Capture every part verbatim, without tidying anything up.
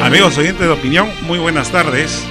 Amigos oyentes de Opinión, muy buenas tardes.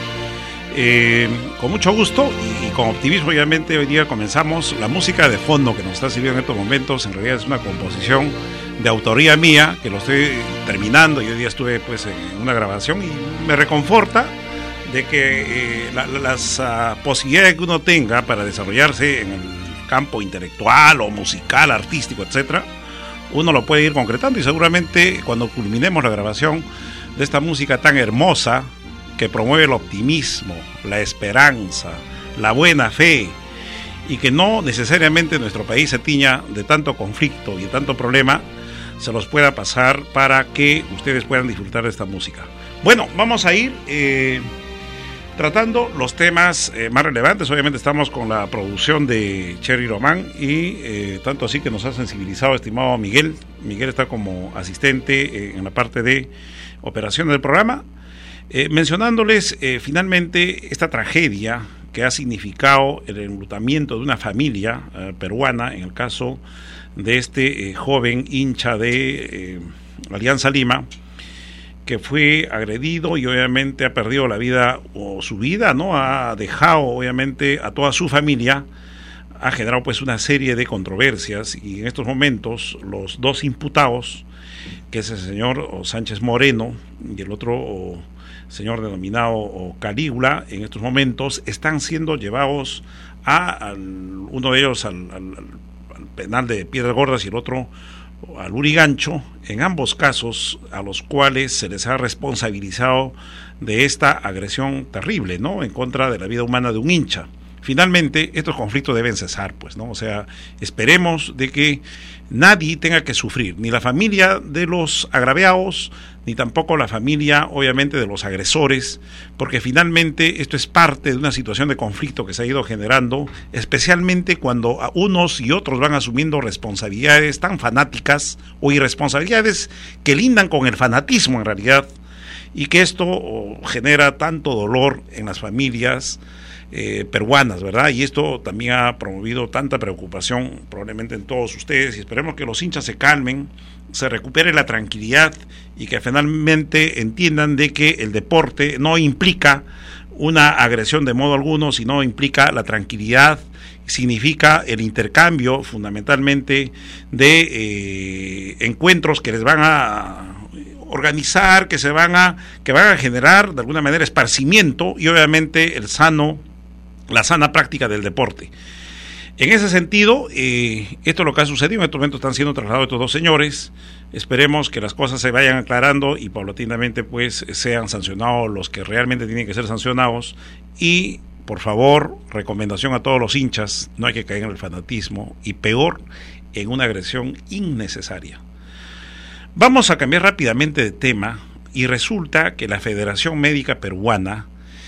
Eh, con mucho gusto y, y con optimismo, obviamente, hoy día comenzamos. La música de fondo que nos está sirviendo en estos momentos, en realidad es una composición de autoría mía, que lo estoy terminando, y hoy día estuve pues en una grabación y me reconforta de que eh, la, la, las uh, posibilidades que uno tenga para desarrollarse en el campo intelectual o musical, artístico, etcétera, uno lo puede ir concretando, y seguramente cuando culminemos la grabación de esta música tan hermosa que promueve el optimismo, la esperanza, la buena fe, y que no necesariamente nuestro país se tiña de tanto conflicto y de tanto problema, se los pueda pasar para que ustedes puedan disfrutar de esta música. Bueno, vamos a ir eh, tratando los temas eh, más relevantes. Obviamente estamos con la producción de Cherry Román, y eh, tanto así que nos ha sensibilizado estimado Miguel. Miguel está como asistente eh, en la parte de operación del programa. Eh, mencionándoles eh, finalmente esta tragedia que ha significado el enlutamiento de una familia eh, peruana, en el caso de este eh, joven hincha de eh, Alianza Lima, que fue agredido y obviamente ha perdido la vida o su vida, ¿no? Ha dejado obviamente a toda su familia, ha generado pues una serie de controversias, y en estos momentos los dos imputados, que es el señor Sánchez Moreno y el otro o, señor denominado o Calígula, en estos momentos están siendo llevados a, al, uno de ellos al, al, al penal de Piedras Gordas y el otro al Urigancho, en ambos casos a los cuales se les ha responsabilizado de esta agresión terrible, ¿no?, en contra de la vida humana de un hincha. Finalmente, estos conflictos deben cesar, pues, ¿no? O sea, esperemos de que nadie tenga que sufrir, ni la familia de los agraviados, ni tampoco la familia, obviamente, de los agresores, porque finalmente esto es parte de una situación de conflicto que se ha ido generando, especialmente cuando unos y otros van asumiendo responsabilidades tan fanáticas o irresponsabilidades que lindan con el fanatismo en realidad, y que esto oh, genera tanto dolor en las familias Eh, peruanas, ¿verdad? Y esto también ha promovido tanta preocupación probablemente en todos ustedes, y esperemos que los hinchas se calmen, se recupere la tranquilidad, y que finalmente entiendan de que el deporte no implica una agresión de modo alguno, sino implica la tranquilidad, significa el intercambio fundamentalmente de eh, encuentros que les van a organizar, que se van a que van a generar de alguna manera esparcimiento, y obviamente el sano la sana práctica del deporte. En ese sentido, eh, esto es lo que ha sucedido. En estos momentos están siendo trasladados estos dos señores. Esperemos que las cosas se vayan aclarando y paulatinamente pues sean sancionados los que realmente tienen que ser sancionados. Y por favor, recomendación a todos los hinchas, no hay que caer en el fanatismo, y peor en una agresión innecesaria. Vamos a cambiar rápidamente de tema, y resulta que la Federación Médica Peruana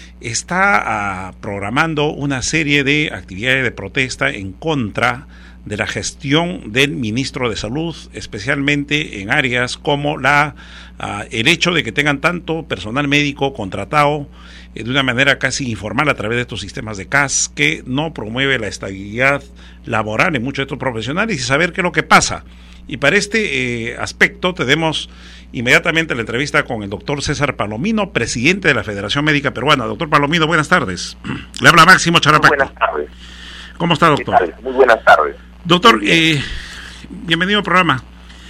está uh, programando una serie de actividades de protesta en contra de la gestión del ministro de Salud, especialmente en áreas como la uh, el hecho de que tengan tanto personal médico contratado eh, de una manera casi informal a través de estos sistemas de C A S, que no promueve la estabilidad laboral en muchos de estos profesionales, y saber qué es lo que pasa. Y para este eh, aspecto tenemos inmediatamente la entrevista con el doctor César Palomino, presidente de la Federación Médica Peruana. Doctor Palomino, buenas tardes. Le habla Máximo Charapacto. Buenas tardes. ¿Cómo está, doctor? Muy buenas tardes. Doctor, eh, bienvenido al programa.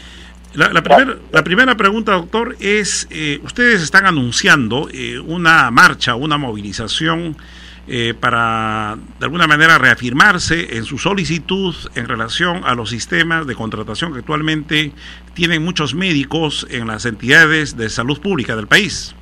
La, la, primer, la primera pregunta, doctor, es, eh, ustedes están anunciando eh, una marcha, una movilización Eh, para de alguna manera reafirmarse en su solicitud en relación a los sistemas de contratación que actualmente tienen muchos médicos en las entidades de salud pública del país.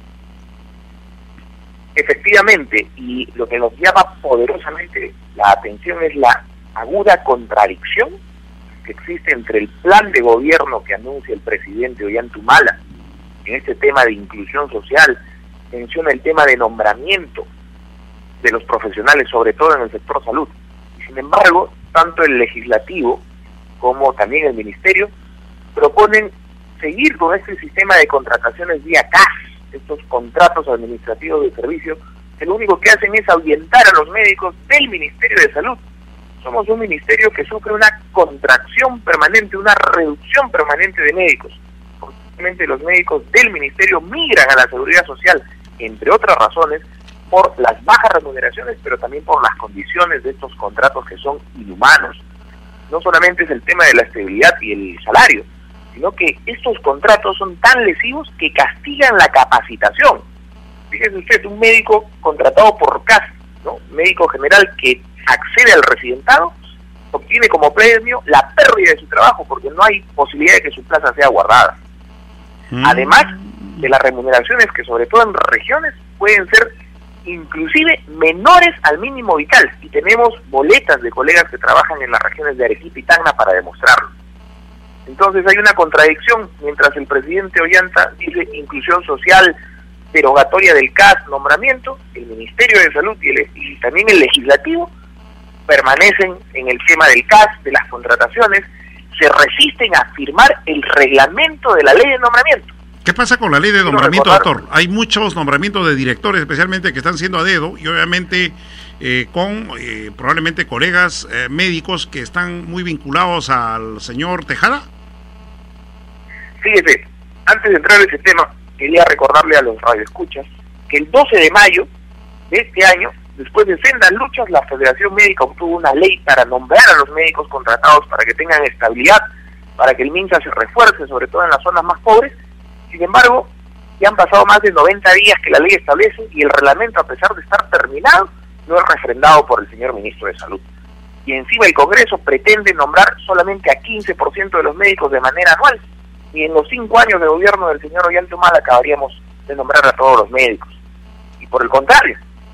Efectivamente, y lo que nos llama poderosamente la atención es la aguda contradicción que existe entre el plan de gobierno que anuncia el presidente Ollanta-Humala en este tema de inclusión social. Menciona el tema de nombramiento de los profesionales, sobre todo en el sector salud. Y sin embargo, tanto el legislativo como también el ministerio proponen seguir con este sistema de contrataciones vía C A S, estos contratos administrativos de servicio, que lo único que hacen es ahuyentar a los médicos del Ministerio de Salud. Somos un ministerio que sufre una contracción permanente, una reducción permanente de médicos. los médicos del ministerio migran a la seguridad social, entre otras razones, por las bajas remuneraciones, pero también por las condiciones de estos contratos que son inhumanos. No solamente es el tema de la estabilidad y el salario, sino que estos contratos son tan lesivos que castigan la capacitación. Fíjese usted, un médico contratado por C A S, ¿no? Médico general que accede al residentado, obtiene como premio la pérdida de su trabajo porque no hay posibilidad de que su plaza sea guardada. Mm. Además de las remuneraciones que sobre todo en regiones pueden ser inclusive menores al mínimo vital, y tenemos boletas de colegas que trabajan en las regiones de Arequipa y Tacna para demostrarlo. Entonces hay una contradicción, mientras el presidente Ollanta dice inclusión social, derogatoria del C A S, nombramiento, el Ministerio de Salud y, el, y también el Legislativo permanecen en el tema del C A S, de las contrataciones, se resisten a firmar el reglamento de la ley de nombramiento. ¿Qué pasa con la ley de nombramiento, doctor? Hay muchos nombramientos de directores, especialmente que están siendo a dedo, y obviamente eh, con eh, probablemente colegas eh, médicos que están muy vinculados al señor Tejada. Fíjese, antes de entrar en ese tema, quería recordarle a los radioescuchas que el doce de mayo de este año, después de sendas luchas, la Federación Médica obtuvo una ley para nombrar a los médicos contratados para que tengan estabilidad, para que el MINSA se refuerce, sobre todo en las zonas más pobres. Sin embargo, ya han pasado más de noventa días que la ley establece y el reglamento, a pesar de estar terminado, no es refrendado por el señor ministro de Salud. Y encima el Congreso pretende nombrar solamente a quince por ciento de los médicos de manera anual, y en los cinco años de gobierno del señor Ollanta Humala acabaríamos de nombrar a todos los médicos. Y por el contrario,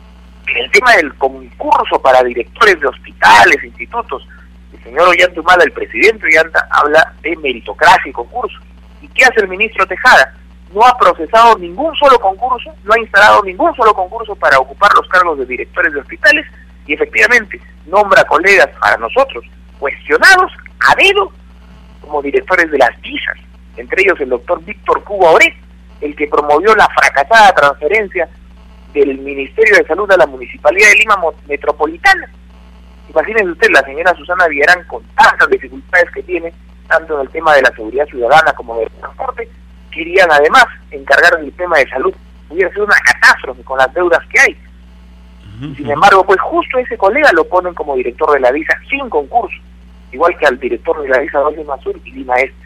en el tema del concurso para directores de hospitales, institutos, el señor Ollanta Humala, el presidente Ollanta, habla de meritocracia y concurso. ¿Y qué hace el ministro Tejada? No ha procesado ningún solo concurso, no ha instalado ningún solo concurso para ocupar los cargos de directores de hospitales, y efectivamente nombra colegas para nosotros cuestionados a dedo como directores de las I S As, entre ellos el doctor Víctor Cuba Oret, el que promovió la fracasada transferencia del Ministerio de Salud a la Municipalidad de Lima Metropolitana. Imagínense usted, la señora Susana Villarán, con tantas dificultades que tiene, tanto en el tema de la seguridad ciudadana como del transporte, querían además encargar del tema de salud. Hubiera sido una catástrofe con las deudas que hay. Uh-huh. Sin embargo, pues justo ese colega lo ponen como director de la D I S A sin concurso, igual que al director de la D I S A dos Lima Sur y Lima Este.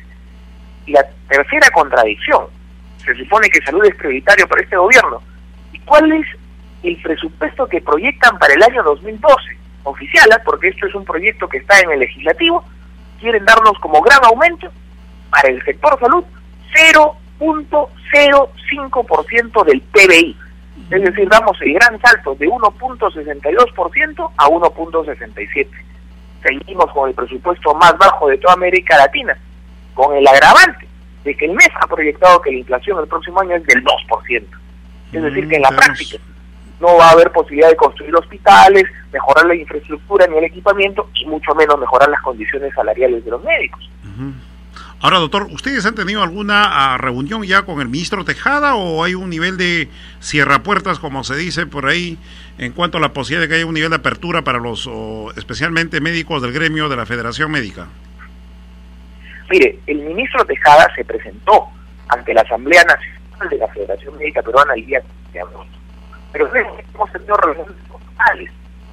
Y la tercera contradicción, se supone que salud es prioritario para este gobierno. ¿Y cuál es el presupuesto que proyectan para el año dos mil doce? Oficial, ¿eh? Porque esto es un proyecto que está en el legislativo. Quieren darnos como gran aumento para el sector salud cero punto cero cinco por ciento del P B I. Es decir, damos el gran salto de uno punto sesenta y dos por ciento a uno punto sesenta y siete por ciento. Seguimos con el presupuesto más bajo de toda América Latina, con el agravante de que el M E S ha proyectado que la inflación el próximo año es del dos por ciento. Es decir, que en la práctica no va a haber posibilidad de construir hospitales, mejorar la infraestructura ni el equipamiento, y mucho menos mejorar las condiciones salariales de los médicos. Uh-huh. Ahora, doctor, ¿ustedes han tenido alguna uh, reunión ya con el ministro Tejada, o hay un nivel de cierrapuertas, como se dice por ahí, en cuanto a la posibilidad de que haya un nivel de apertura para los, o, especialmente médicos del gremio de la Federación Médica? Mire, el ministro Tejada se presentó ante la Asamblea Nacional de la Federación Médica Peruana el día de agosto. Pero hemos tenido reuniones formales.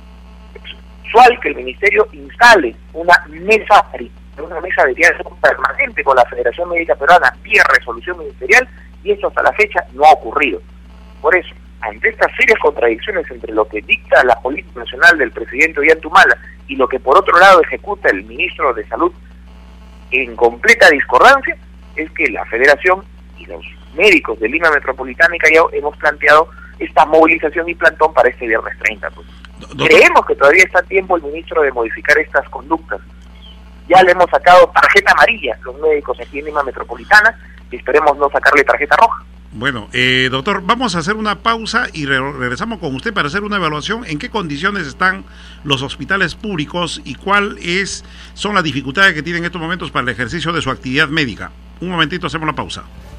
Es usual que el ministerio instale una mesa una mesa de diálogo permanente con la Federación Médica Peruana vía resolución ministerial, y esto hasta la fecha no ha ocurrido. Por eso, ante estas serias contradicciones entre lo que dicta la política nacional del presidente Ollanta Humala y lo que por otro lado ejecuta el ministro de Salud en completa discordancia, es que la Federación y los médicos de Lima Metropolitana y Callao hemos planteado esta movilización y plantón para este viernes treinta. Pues. Creemos que todavía está a tiempo el ministro de modificar estas conductas. Ya le hemos sacado tarjeta amarilla los médicos aquí en Lima Metropolitana, y esperemos no sacarle tarjeta roja. Bueno, eh, doctor, vamos a hacer una pausa y re regresamos con usted para hacer una evaluación en qué condiciones están los hospitales públicos y cuáles son las dificultades que tienen en estos momentos para el ejercicio de su actividad médica. Un momentito, hacemos la pausa.